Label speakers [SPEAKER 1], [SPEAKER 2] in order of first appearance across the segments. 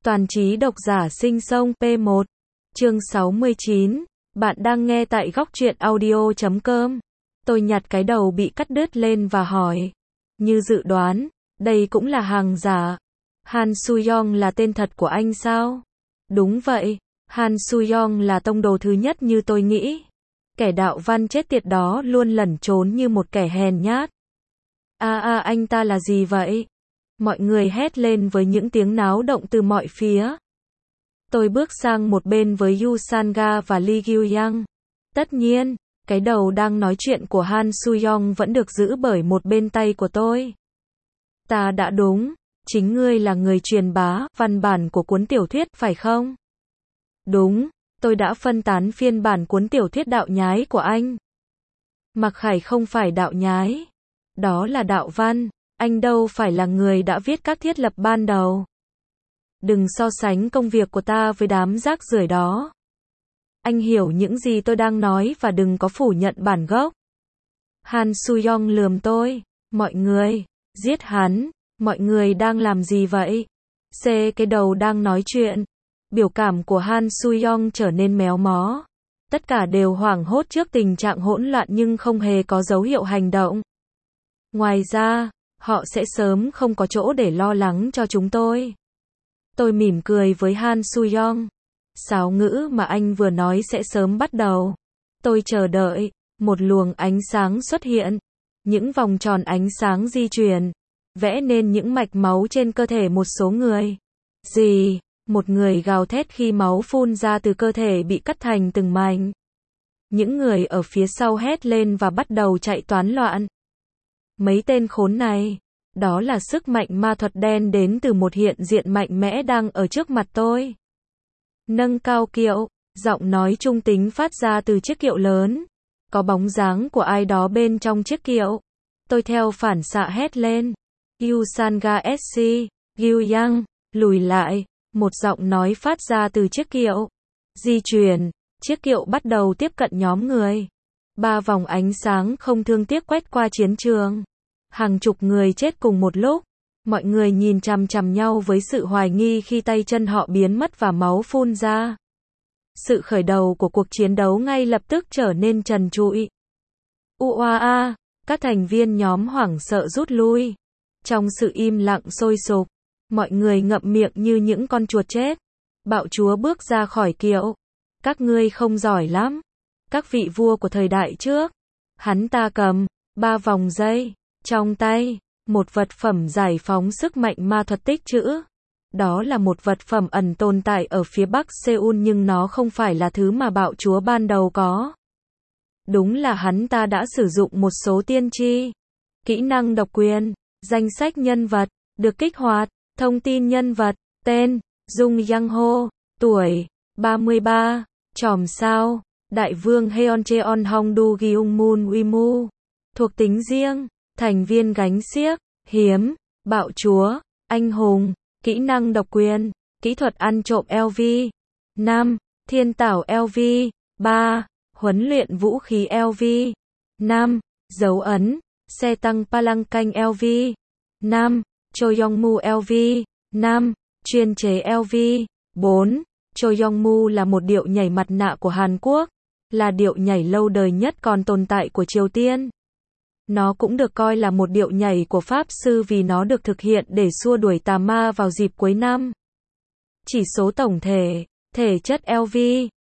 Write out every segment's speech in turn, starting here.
[SPEAKER 1] Toàn trí độc giả sinh sông P1. Chương 69. Bạn đang nghe tại góc truyện audio.com. Tôi nhặt cái đầu bị cắt đứt lên và hỏi. Như dự đoán, đây cũng là hàng giả. Han Soo-young là tên thật của anh sao? Đúng vậy, Han Soo-young là tông đồ thứ nhất như tôi nghĩ. Kẻ đạo văn chết tiệt đó luôn lẩn trốn như một kẻ hèn nhát. Anh ta là gì vậy? Mọi người hét lên với những tiếng náo động từ mọi phía. Tôi bước sang một bên với Yu Sanga và Lee Gyu-yang. Tất nhiên, cái đầu đang nói chuyện của Han Soo-young vẫn được giữ bởi một bên tay của tôi. Ta đã đúng, chính ngươi là người truyền bá văn bản của cuốn tiểu thuyết phải không? Đúng, tôi đã phân tán phiên bản cuốn tiểu thuyết đạo nhái của anh. Mặc Khải không phải đạo nhái, đó là đạo văn. Anh đâu phải là người đã viết các thiết lập ban đầu. Đừng so sánh công việc của ta với đám rác rưởi đó. Anh hiểu những gì tôi đang nói và đừng có phủ nhận bản gốc. Han Soo-young lườm tôi. Mọi người, giết hắn. Mọi người đang làm gì vậy? Cái đầu đang nói chuyện. Biểu cảm của Han Soo-young trở nên méo mó. Tất cả đều hoảng hốt trước tình trạng hỗn loạn nhưng không hề có dấu hiệu hành động. Ngoài ra, họ sẽ sớm không có chỗ để lo lắng cho chúng tôi. Tôi mỉm cười với Han Soo-young. Sáo ngữ mà anh vừa nói sẽ sớm bắt đầu. Tôi chờ đợi. Một luồng ánh sáng xuất hiện. Những vòng tròn ánh sáng di chuyển. Vẽ nên những mạch máu trên cơ thể một số người. Gì? Một người gào thét khi máu phun ra từ cơ thể bị cắt thành từng mảnh. Những người ở phía sau hét lên và bắt đầu chạy toán loạn. Mấy tên khốn này, đó là sức mạnh ma thuật đen đến từ một hiện diện mạnh mẽ đang ở trước mặt tôi. Nâng cao kiệu, giọng nói trung tính phát ra từ chiếc kiệu lớn. Có bóng dáng của ai đó bên trong chiếc kiệu. Tôi theo phản xạ hét lên. Yu Sanga SC, Gyu-yang, lùi lại. Một giọng nói phát ra từ chiếc kiệu. Di chuyển, chiếc kiệu bắt đầu tiếp cận nhóm người. 3 vòng ánh sáng không thương tiếc quét qua chiến trường. Hàng chục người chết cùng một lúc. Mọi người nhìn chằm chằm nhau với sự hoài nghi khi tay chân họ biến mất và máu phun ra. Sự khởi đầu của cuộc chiến đấu ngay lập tức trở nên trần trụi. Các thành viên nhóm hoảng sợ rút lui. Trong sự im lặng sôi sục, mọi người ngậm miệng như những con chuột chết. Bạo chúa bước ra khỏi kiệu. Các ngươi không giỏi lắm. Các vị vua của thời đại trước. Hắn ta cầm 3 vòng dây trong tay, một vật phẩm giải phóng sức mạnh ma thuật tích trữ. Đó là một vật phẩm ẩn tồn tại ở phía bắc Seoul nhưng nó không phải là thứ mà bạo chúa ban đầu có. Đúng là hắn ta đã sử dụng một số tiên tri. Kỹ năng độc quyền, danh sách nhân vật, được kích hoạt, thông tin nhân vật, tên, Jung Yang Ho, tuổi, 33, chòm sao, đại vương Heoncheon Hongdu Gyeong Moon Wimu, thuộc tính riêng, thành viên gánh xiếc, hiếm, bạo chúa, anh hùng, kỹ năng độc quyền, kỹ thuật ăn trộm LV, 5, thiên tảo LV, 3, huấn luyện vũ khí LV, 5, dấu ấn, xe tăng Palancanh LV, 5, Choyongmu LV, 5, chuyên chế LV, 4, Choyongmu là một điệu nhảy mặt nạ của Hàn Quốc, là điệu nhảy lâu đời nhất còn tồn tại của Triều Tiên. Nó cũng được coi là một điệu nhảy của Pháp Sư vì nó được thực hiện để xua đuổi tà ma vào dịp cuối năm. Chỉ số tổng thể, thể chất LV,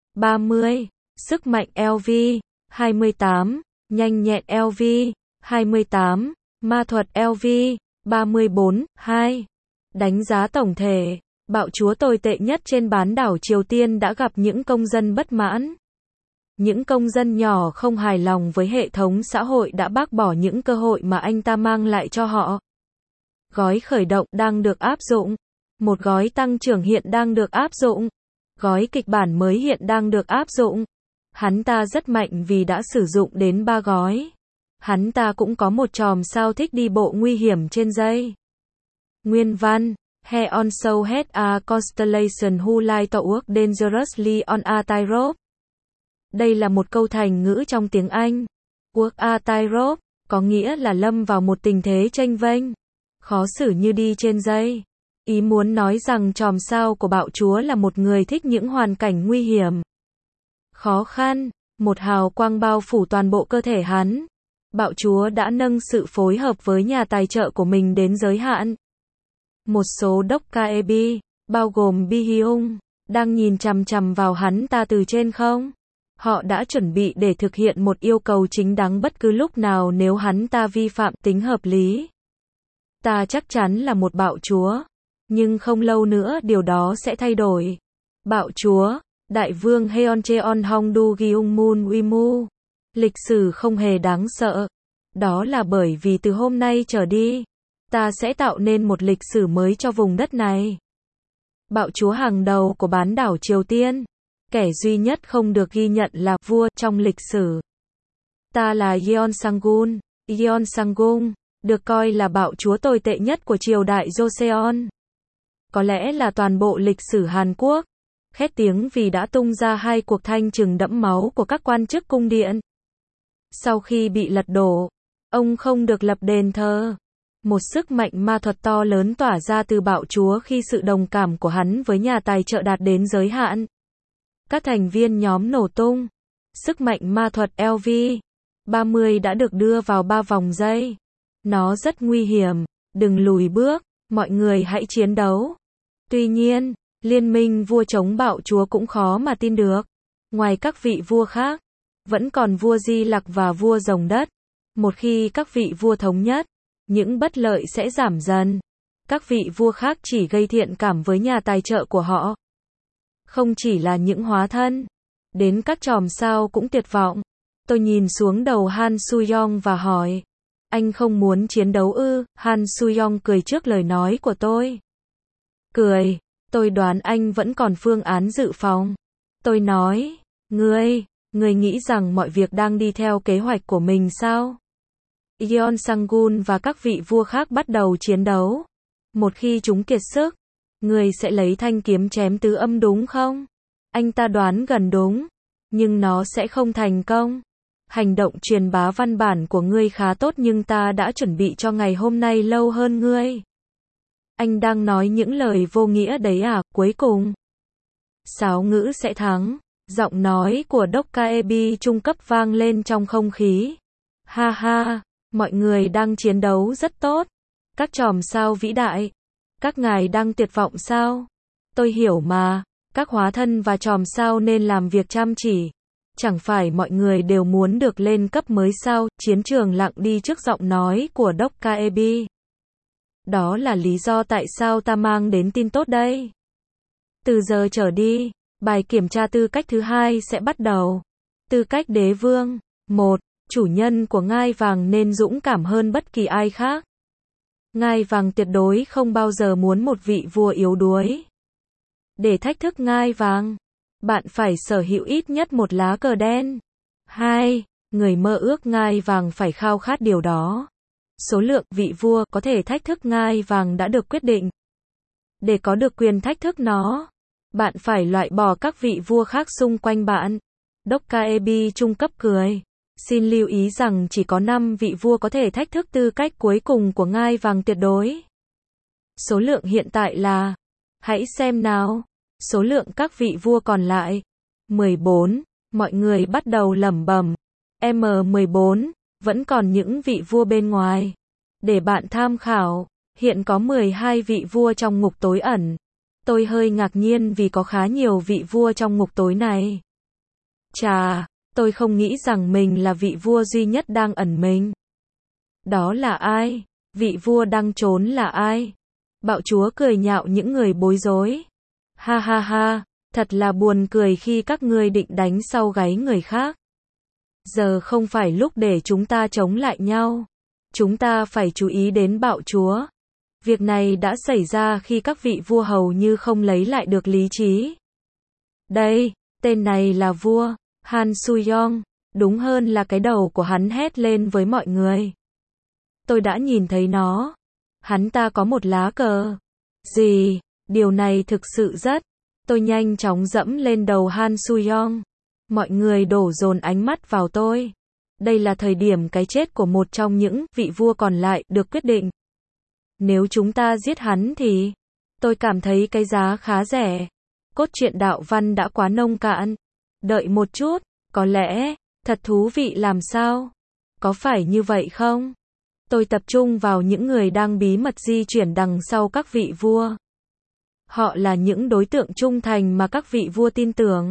[SPEAKER 1] 30, sức mạnh LV, 28, nhanh nhẹn LV, 28, ma thuật LV, 34, 2. Đánh giá tổng thể, bạo chúa tồi tệ nhất trên bán đảo Triều Tiên đã gặp những công dân bất mãn. Những công dân nhỏ không hài lòng với hệ thống xã hội đã bác bỏ những cơ hội mà anh ta mang lại cho họ. Gói khởi động đang được áp dụng. Một gói tăng trưởng hiện đang được áp dụng. Gói kịch bản mới hiện đang được áp dụng. Hắn ta rất mạnh vì đã sử dụng đến 3 gói. Hắn ta cũng có một chòm sao thích đi bộ nguy hiểm trên dây. Nguyên văn. Heon so had a constellation who like to work dangerously on a tightrope. Đây là một câu thành ngữ trong tiếng Anh. Work a tightrope có nghĩa là lâm vào một tình thế chênh vênh, khó xử như đi trên dây. Ý muốn nói rằng chòm sao của bạo chúa là một người thích những hoàn cảnh nguy hiểm, khó khăn, một hào quang bao phủ toàn bộ cơ thể hắn. Bạo chúa đã nâng sự phối hợp với nhà tài trợ của mình đến giới hạn. Một số Dokkaebi, bao gồm Bi-hyung, đang nhìn chằm chằm vào hắn ta từ trên không. Họ đã chuẩn bị để thực hiện một yêu cầu chính đáng bất cứ lúc nào nếu hắn ta vi phạm tính hợp lý. Ta chắc chắn là một bạo chúa, nhưng không lâu nữa điều đó sẽ thay đổi. Bạo chúa, Đại vương Heoncheon Hongdu Gyeongmun Wimu. Lịch sử không hề đáng sợ. Đó là bởi vì từ hôm nay trở đi, ta sẽ tạo nên một lịch sử mới cho vùng đất này. Bạo chúa hàng đầu của bán đảo Triều Tiên. Kẻ duy nhất không được ghi nhận là vua trong lịch sử. Ta là Yeon Sang-gun, Yeon Sang-gung, được coi là bạo chúa tồi tệ nhất của triều đại Joseon. Có lẽ là toàn bộ lịch sử Hàn Quốc. Khét tiếng vì đã tung ra 2 cuộc thanh trừng đẫm máu của các quan chức cung điện. Sau khi bị lật đổ, ông không được lập đền thờ. Một sức mạnh ma thuật to lớn tỏa ra từ bạo chúa khi sự đồng cảm của hắn với nhà tài trợ đạt đến giới hạn. Các thành viên nhóm nổ tung. Sức mạnh ma thuật LV30 đã được đưa vào 3 vòng dây. Nó rất nguy hiểm, đừng lùi bước, mọi người hãy chiến đấu. Tuy nhiên, liên minh vua chống bạo chúa cũng khó mà tin được. Ngoài các vị vua khác, vẫn còn vua Di Lặc và vua Rồng Đất. Một khi các vị vua thống nhất, những bất lợi sẽ giảm dần. Các vị vua khác chỉ gây thiện cảm với nhà tài trợ của họ. Không chỉ là những hóa thân, đến các chòm sao cũng tuyệt vọng. Tôi nhìn xuống đầu Han Suyong và hỏi, anh không muốn chiến đấu ư? Han Suyong cười trước lời nói của tôi. Cười, tôi đoán anh vẫn còn phương án dự phòng. Tôi nói, ngươi nghĩ rằng mọi việc đang đi theo kế hoạch của mình sao? Yeon Sang-gun và các vị vua khác bắt đầu chiến đấu. Một khi chúng kiệt sức, ngươi sẽ lấy thanh kiếm chém tứ âm đúng không? Anh ta đoán gần đúng, nhưng nó sẽ không thành công. Hành động truyền bá văn bản của ngươi khá tốt nhưng ta đã chuẩn bị cho ngày hôm nay lâu hơn ngươi. Anh đang nói những lời vô nghĩa đấy à? Cuối cùng, sáo ngữ sẽ thắng. Giọng nói của Dokkaebi trung cấp vang lên trong không khí. Ha ha, mọi người đang chiến đấu rất tốt. Các chòm sao vĩ đại. Các ngài đang tuyệt vọng sao? Tôi hiểu mà, các hóa thân và chòm sao nên làm việc chăm chỉ. Chẳng phải mọi người đều muốn được lên cấp mới sao? Chiến trường lặng đi trước giọng nói của Dokkaebi. Đó là lý do tại sao ta mang đến tin tốt đây. Từ giờ trở đi, bài kiểm tra tư cách thứ 2 sẽ bắt đầu. Tư cách đế vương. 1. Chủ nhân của ngai vàng nên dũng cảm hơn bất kỳ ai khác. Ngai vàng tuyệt đối không bao giờ muốn một vị vua yếu đuối. Để thách thức ngai vàng, bạn phải sở hữu ít nhất một lá cờ đen. 2. Người mơ ước ngai vàng phải khao khát điều đó. Số lượng vị vua có thể thách thức ngai vàng đã được quyết định. Để có được quyền thách thức nó, bạn phải loại bỏ các vị vua khác xung quanh bạn. Dokkaebi trung cấp cười. Xin lưu ý rằng chỉ có 5 vị vua có thể thách thức tư cách cuối cùng của ngai vàng tuyệt đối. Số lượng hiện tại là, hãy xem nào, số lượng các vị vua còn lại. 14. Mọi người bắt đầu lẩm bẩm. M14. Vẫn còn những vị vua bên ngoài. Để bạn tham khảo, hiện có 12 vị vua trong ngục tối ẩn. Tôi hơi ngạc nhiên vì có khá nhiều vị vua trong ngục tối này. Chà, tôi không nghĩ rằng mình là vị vua duy nhất đang ẩn mình. Đó là ai? Vị vua đang trốn là ai? Bạo chúa cười nhạo những người bối rối. Ha ha ha, thật là buồn cười khi các ngươi định đánh sau gáy người khác. Giờ không phải lúc để chúng ta chống lại nhau. Chúng ta phải chú ý đến bạo chúa. Việc này đã xảy ra khi các vị vua hầu như không lấy lại được lý trí. Đây, tên này là vua, Han Suyong, đúng hơn là cái đầu của hắn hét lên với mọi người. Tôi đã nhìn thấy nó. Hắn ta có một lá cờ. Gì? Điều này thực sự rất. Tôi nhanh chóng dẫm lên đầu Han Suyong. Mọi người đổ dồn ánh mắt vào tôi. Đây là thời điểm cái chết của một trong những vị vua còn lại được quyết định. Nếu chúng ta giết hắn thì Tôi cảm thấy cái giá khá rẻ. Cốt truyện đạo văn đã quá nông cạn. Đợi một chút, có lẽ, thật thú vị làm sao? Có phải như vậy không? Tôi tập trung vào những người đang bí mật di chuyển đằng sau các vị vua. Họ là những đối tượng trung thành mà các vị vua tin tưởng.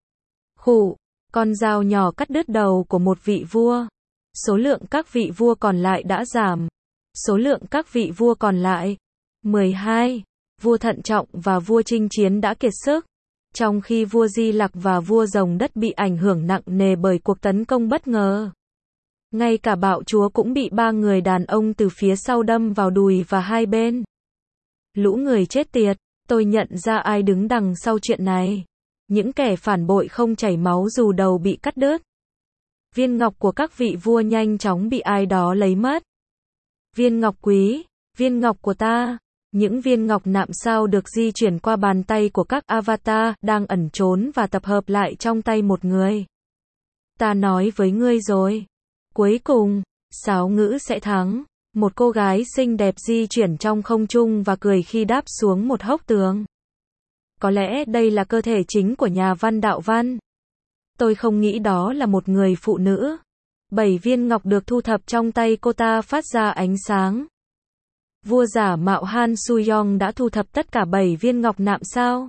[SPEAKER 1] Khụ, con dao nhỏ cắt đứt đầu của một vị vua. Số lượng các vị vua còn lại đã giảm. Số lượng các vị vua còn lại 12. Vua Thận Trọng và vua Chinh Chiến đã kiệt sức. Trong khi vua Di Lặc và vua Rồng Đất bị ảnh hưởng nặng nề bởi cuộc tấn công bất ngờ. Ngay cả bạo chúa cũng bị 3 người đàn ông từ phía sau đâm vào đùi và hai bên. Lũ người chết tiệt, tôi nhận ra ai đứng đằng sau chuyện này. Những kẻ phản bội không chảy máu dù đầu bị cắt đứt. Viên ngọc của các vị vua nhanh chóng bị ai đó lấy mất. Viên ngọc quý, viên ngọc của ta. Những viên ngọc nạm sao được di chuyển qua bàn tay của các avatar đang ẩn trốn và tập hợp lại trong tay một người. Ta nói với ngươi rồi. Cuối cùng, Sáo Ngữ sẽ thắng. Một cô gái xinh đẹp di chuyển trong không trung và cười khi đáp xuống một hốc tường. Có lẽ đây là cơ thể chính của nhà văn đạo văn. Tôi không nghĩ đó là một người phụ nữ. 7 viên ngọc được thu thập trong tay cô ta phát ra ánh sáng. Vua giả mạo Han Suyong đã thu thập tất cả 7 viên ngọc nạm sao.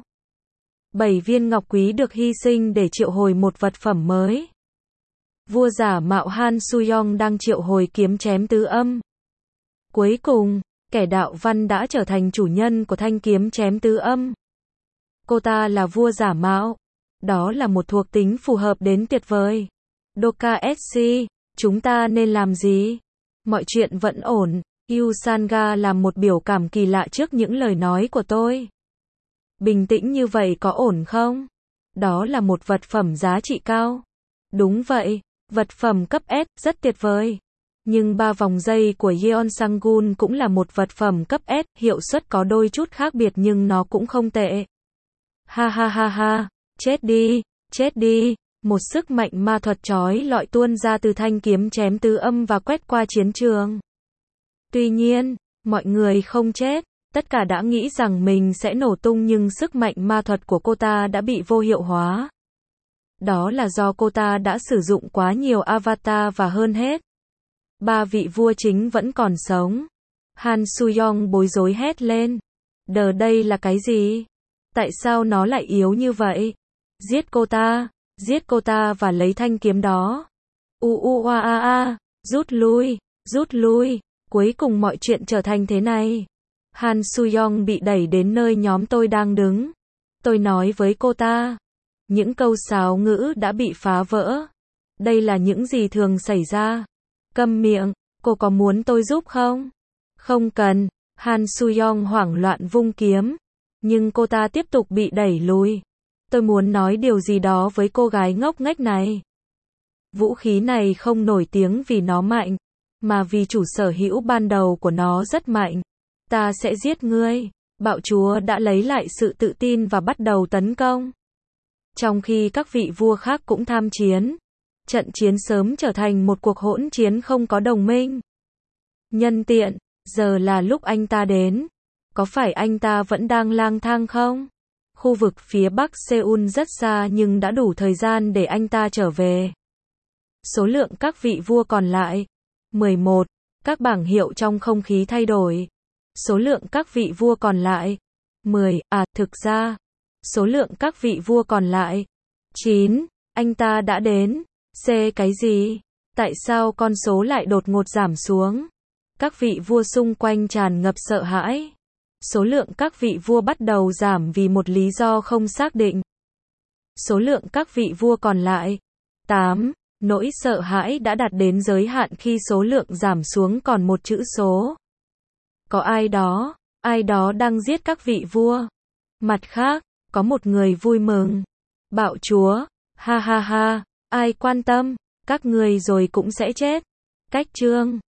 [SPEAKER 1] 7 viên ngọc quý được hy sinh để triệu hồi một vật phẩm mới. Vua giả mạo Han Suyong đang triệu hồi kiếm chém tứ âm. Cuối cùng, kẻ đạo văn đã trở thành chủ nhân của thanh kiếm chém tứ âm. Cô ta là vua giả mạo. Đó là một thuộc tính phù hợp đến tuyệt vời. Doka SC, chúng ta nên làm gì? Mọi chuyện vẫn ổn. Yu Sanga làm một biểu cảm kỳ lạ trước những lời nói của tôi. Bình tĩnh như vậy có ổn không? Đó là một vật phẩm giá trị cao. Đúng vậy, vật phẩm cấp S, rất tuyệt vời. Nhưng 3 vòng dây của Yeon Sang-gun cũng là một vật phẩm cấp S, hiệu suất có đôi chút khác biệt nhưng nó cũng không tệ. Ha ha ha ha, chết đi, chết đi. Một sức mạnh ma thuật chói lọi tuôn ra từ thanh kiếm chém tứ âm và quét qua chiến trường. Tuy nhiên, mọi người không chết, tất cả đã nghĩ rằng mình sẽ nổ tung nhưng sức mạnh ma thuật của cô ta đã bị vô hiệu hóa. Đó là do cô ta đã sử dụng quá nhiều avatar và hơn hết. 3 vị vua chính vẫn còn sống. Han Suyong bối rối hét lên. Đờ đây là cái gì? Tại sao nó lại yếu như vậy? Giết cô ta và lấy thanh kiếm đó. Rút lui. Cuối cùng mọi chuyện trở thành thế này. Han Suyong bị đẩy đến nơi nhóm tôi đang đứng. Tôi nói với cô ta. Những câu sáo ngữ đã bị phá vỡ. Đây là những gì thường xảy ra. Câm miệng, cô có muốn tôi giúp không? Không cần. Han Suyong hoảng loạn vung kiếm. Nhưng cô ta tiếp tục bị đẩy lùi. Tôi muốn nói điều gì đó với cô gái ngốc nghếch này. Vũ khí này không nổi tiếng vì nó mạnh, mà vì chủ sở hữu ban đầu của nó rất mạnh. Ta sẽ giết ngươi. Bạo chúa đã lấy lại sự tự tin và bắt đầu tấn công. Trong khi các vị vua khác cũng tham chiến, trận chiến sớm trở thành một cuộc hỗn chiến không có đồng minh. Nhân tiện, giờ là lúc anh ta đến. Có phải anh ta vẫn đang lang thang không? Khu vực phía bắc Seoul rất xa nhưng đã đủ thời gian để anh ta trở về. Số lượng các vị vua còn lại 11. Các bảng hiệu trong không khí thay đổi. Số lượng các vị vua còn lại 10. Thực ra, số lượng các vị vua còn lại 9. Anh ta đã đến. Cái gì? Tại sao con số lại đột ngột giảm xuống? Các vị vua xung quanh tràn ngập sợ hãi. Số lượng các vị vua bắt đầu giảm vì một lý do không xác định. Số lượng các vị vua còn lại 8. Nỗi sợ hãi đã đạt đến giới hạn khi số lượng giảm xuống còn một chữ số. Có ai đó đang giết các vị vua. Mặt khác, có một người vui mừng. Bạo chúa, ha ha ha, ai quan tâm, các người rồi cũng sẽ chết. Cách chương